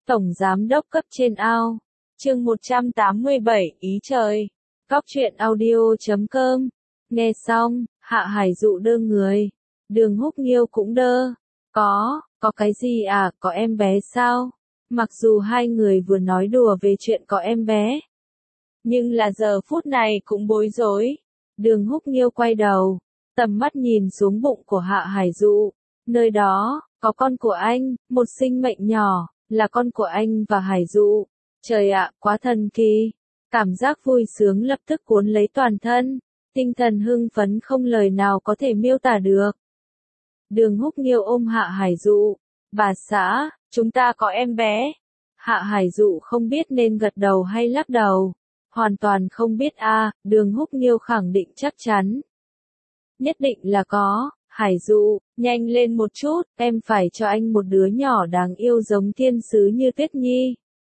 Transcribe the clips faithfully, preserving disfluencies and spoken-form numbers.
Tổng Giám đốc cấp trên ao. Chương một trăm tám mươi bảy, ý trời. Cóc truyện audio chấm com. Nghe xong, Hạ Hải Dụ đơ người. Đường Húc Nghiêu cũng đơ. Có, có cái gì à, có em bé sao? Mặc dù hai người vừa nói đùa về chuyện có em bé, nhưng là giờ phút này cũng bối rối. Đường Húc Nghiêu quay đầu, tầm mắt nhìn xuống bụng của Hạ Hải Dụ. Nơi đó, có con của anh, một sinh mệnh nhỏ, là con của anh và Hải Dụ. Trời ạ, quá thần kỳ. Cảm giác vui sướng lập tức cuốn lấy toàn thân. Tinh thần hưng phấn không lời nào có thể miêu tả được. Đường Húc Nghiêu ôm Hạ Hải Dụ. Bà xã, chúng ta có em bé. Hạ Hải Dụ không biết nên gật đầu hay lắc đầu. Hoàn toàn không biết a. À, Đường Húc Nghiêu khẳng định chắc chắn. Nhất định là có. Hải Dụ, nhanh lên một chút, em phải cho anh một đứa nhỏ đáng yêu giống thiên sứ như Tuyết Nhi.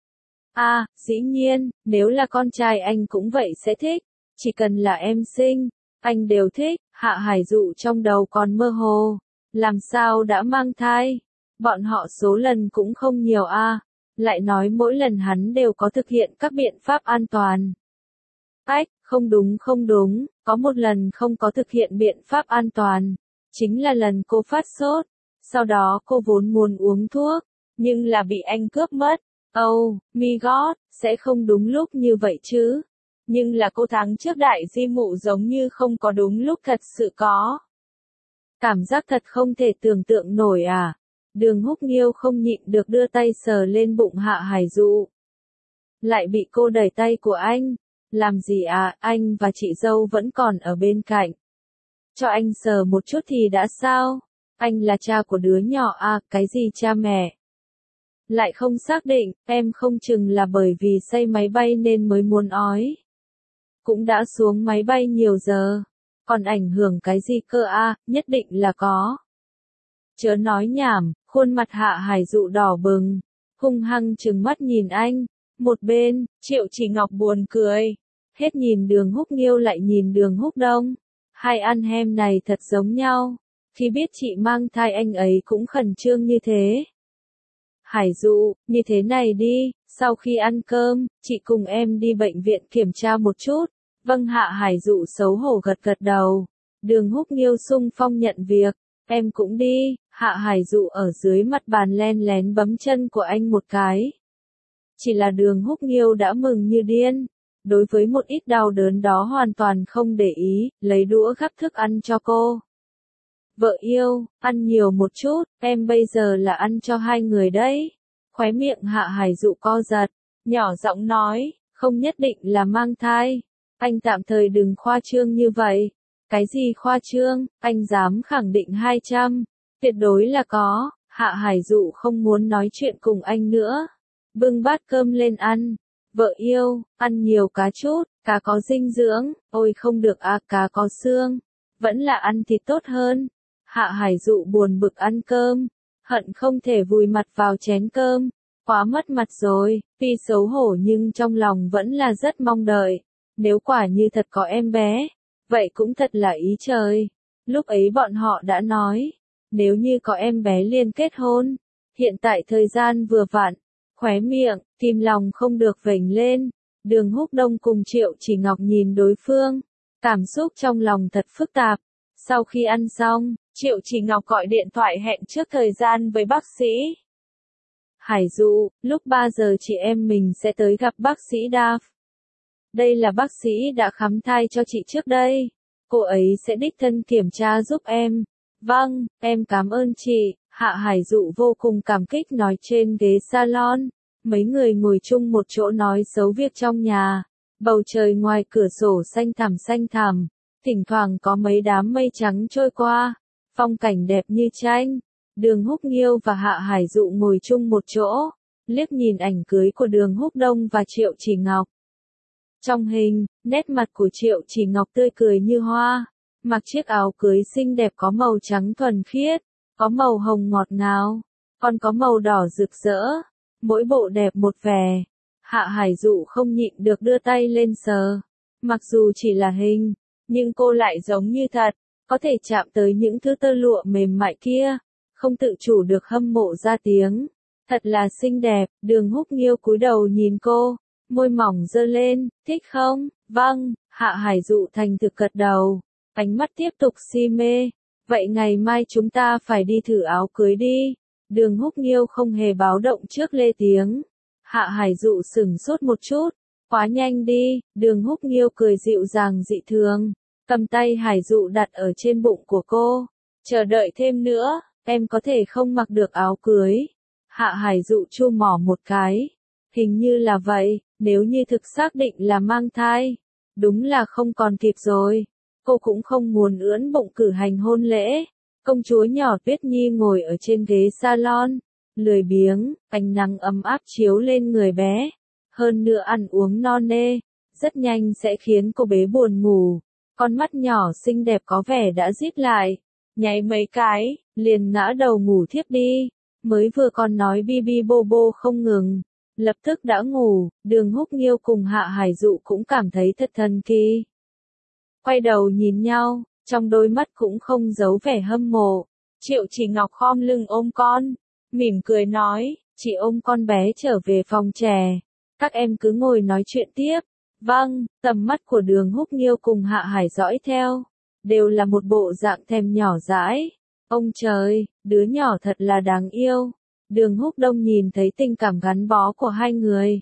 À, dĩ nhiên, nếu là con trai anh cũng vậy sẽ thích. Chỉ cần là em sinh, anh đều thích. Hạ Hải Dụ trong đầu còn mơ hồ. Làm sao đã mang thai? Bọn họ số lần cũng không nhiều a. À. Lại nói mỗi lần hắn đều có thực hiện các biện pháp an toàn. Ách, không đúng không đúng, có một lần không có thực hiện biện pháp an toàn. Chính là lần cô phát sốt. Sau đó cô vốn muốn uống thuốc, nhưng là bị anh cướp mất. Oh, my god, sẽ không đúng lúc như vậy chứ. Nhưng là cô tháng trước đại di mụ giống như không có đúng lúc thật sự có. Cảm giác thật không thể tưởng tượng nổi à. Đường Húc Nghiêu không nhịn được đưa tay sờ lên bụng Hạ Hải Dụ. Lại bị cô đẩy tay của anh. Làm gì à, anh và chị dâu vẫn còn ở bên cạnh. Cho anh sờ một chút thì đã sao? Anh là cha của đứa nhỏ à, cái gì cha mẹ? Lại không xác định, em không chừng là bởi vì say máy bay nên mới muốn ói. Cũng đã xuống máy bay nhiều giờ. Còn ảnh hưởng cái gì cơ à, nhất định là có. Chớ nói nhảm, khuôn mặt Hạ Hải Dụ đỏ bừng. Hung hăng trừng mắt nhìn anh. Một bên, Triệu Chỉ Ngọc buồn cười. Hết nhìn Đường Húc Nghiêu lại nhìn Đường Húc Đông. Hai anh em này thật giống nhau. Khi biết chị mang thai anh ấy cũng khẩn trương như thế. Hải Dụ, như thế này đi, sau khi ăn cơm, chị cùng em đi bệnh viện kiểm tra một chút. Vâng. Hạ Hải Dụ xấu hổ gật gật đầu. Đường Húc Nghiêu xung phong nhận việc. Em cũng đi. Hạ Hải Dụ ở dưới mặt bàn len lén bấm chân của anh một cái. Chỉ là Đường Húc Nghiêu đã mừng như điên. Đối với một ít đau đớn đó hoàn toàn không để ý, lấy đũa gắp thức ăn cho cô. Vợ yêu, ăn nhiều một chút, em bây giờ là ăn cho hai người đấy. Khóe miệng Hạ Hải Dụ co giật, nhỏ giọng nói, không nhất định là mang thai. Anh tạm thời đừng khoa trương như vậy. Cái gì khoa trương, anh dám khẳng định hai trăm. Tuyệt đối là có. Hạ Hải Dụ không muốn nói chuyện cùng anh nữa. Bưng bát cơm lên ăn. Vợ yêu, ăn nhiều cá chút, cá có dinh dưỡng. Ôi không được à, cá có xương. Vẫn là ăn thịt tốt hơn. Hạ Hải Dụ buồn bực ăn cơm. Hận không thể vùi mặt vào chén cơm. Quá mất mặt rồi. Tuy xấu hổ nhưng trong lòng vẫn là rất mong đợi. Nếu quả như thật có em bé, vậy cũng thật là ý trời. Lúc ấy bọn họ đã nói, nếu như có em bé liền kết hôn. Hiện tại thời gian vừa vặn, khóe miệng, tim lòng không được vểnh lên. Đường Húc Đông cùng Triệu Chỉ Ngọc nhìn đối phương, cảm xúc trong lòng thật phức tạp. Sau khi ăn xong, Triệu Chỉ Ngọc gọi điện thoại hẹn trước thời gian với bác sĩ. Hải Dụ, lúc ba giờ chị em mình sẽ tới gặp bác sĩ Đaf. Đây là bác sĩ đã khám thai cho chị trước đây. Cô ấy sẽ đích thân kiểm tra giúp em. Vâng, em cảm ơn chị. Hạ Hải Dụ vô cùng cảm kích nói trên ghế salon. Mấy người ngồi chung một chỗ nói xấu việc trong nhà. Bầu trời ngoài cửa sổ xanh thẳm xanh thẳm. Thỉnh thoảng có mấy đám mây trắng trôi qua. Phong cảnh đẹp như tranh. Đường Húc Nghiêu và Hạ Hải Dụ ngồi chung một chỗ. Liếc nhìn ảnh cưới của Đường Húc Đông và Triệu Chỉ Ngọc. Trong hình, nét mặt của Triệu Chỉ Ngọc tươi cười như hoa. Mặc chiếc áo cưới xinh đẹp có màu trắng thuần khiết. Có màu hồng ngọt ngào. Còn có màu đỏ rực rỡ. Mỗi bộ đẹp một vẻ. Hạ Hải Dụ không nhịn được đưa tay lên sờ. Mặc dù chỉ là hình, nhưng cô lại giống như thật. Có thể chạm tới những thứ tơ lụa mềm mại kia. Không tự chủ được hâm mộ ra tiếng. Thật là xinh đẹp, Đường Húc Nghiêu cúi đầu nhìn cô, môi mỏng giơ lên, thích không? Vâng, Hạ Hải Dụ thành thực gật đầu, ánh mắt tiếp tục si mê. Vậy ngày mai chúng ta phải đi thử áo cưới đi. Đường Húc Nghiêu không hề báo động trước lê tiếng. Hạ Hải Dụ sửng sốt một chút, quá nhanh đi. Đường Húc Nghiêu cười dịu dàng dị thường, cầm tay Hải Dụ đặt ở trên bụng của cô. Chờ đợi thêm nữa, em có thể không mặc được áo cưới. Hạ Hải Dụ chu mỏ một cái. Hình như là vậy, nếu như thực xác định là mang thai, đúng là không còn kịp rồi. Cô cũng không muốn ưỡn bụng cử hành hôn lễ. Công chúa nhỏ Tuyết Nhi ngồi ở trên ghế salon, lười biếng, ánh nắng ấm áp chiếu lên người bé. Hơn nữa ăn uống no nê, rất nhanh sẽ khiến cô bé buồn ngủ. Con mắt nhỏ xinh đẹp có vẻ đã díp lại, nháy mấy cái, liền ngã đầu ngủ thiếp đi. Mới vừa còn nói bi bi bô bô không ngừng, lập tức đã ngủ. Đường Húc Nghiêu cùng Hạ Hải Dụ cũng cảm thấy thật thần kỳ. Quay đầu nhìn nhau, trong đôi mắt cũng không giấu vẻ hâm mộ. Triệu Chỉ Ngọc khom lưng ôm con, mỉm cười nói, chị ôm con bé trở về phòng trẻ. Các em cứ ngồi nói chuyện tiếp. Vâng, tầm mắt của Đường Húc Nghiêu cùng Hạ Hải dõi theo, đều là một bộ dạng thèm nhỏ dãi. Ông trời, đứa nhỏ thật là đáng yêu. Đường Húc Đông nhìn thấy tình cảm gắn bó của hai người,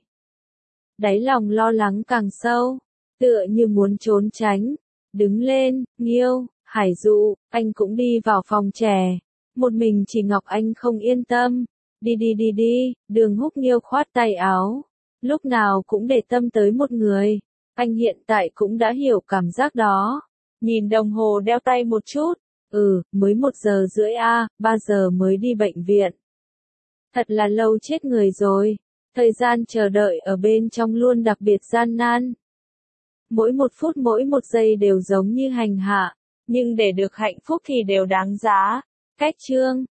đáy lòng lo lắng càng sâu, tựa như muốn trốn tránh. Đứng lên, Nghiêu, Hải Dụ, anh cũng đi vào phòng trẻ. Một mình Chỉ Ngọc anh không yên tâm. Đi đi đi đi. Đường Húc Nghiêu khoát tay áo. Lúc nào cũng để tâm tới một người. Anh hiện tại cũng đã hiểu cảm giác đó. Nhìn đồng hồ đeo tay một chút. Ừ, mới một giờ rưỡi a, ba giờ mới đi bệnh viện. Thật là lâu chết người rồi. Thời gian chờ đợi ở bên trong luôn đặc biệt gian nan. Mỗi một phút mỗi một giây đều giống như hành hạ, nhưng để được hạnh phúc thì đều đáng giá. Cách chương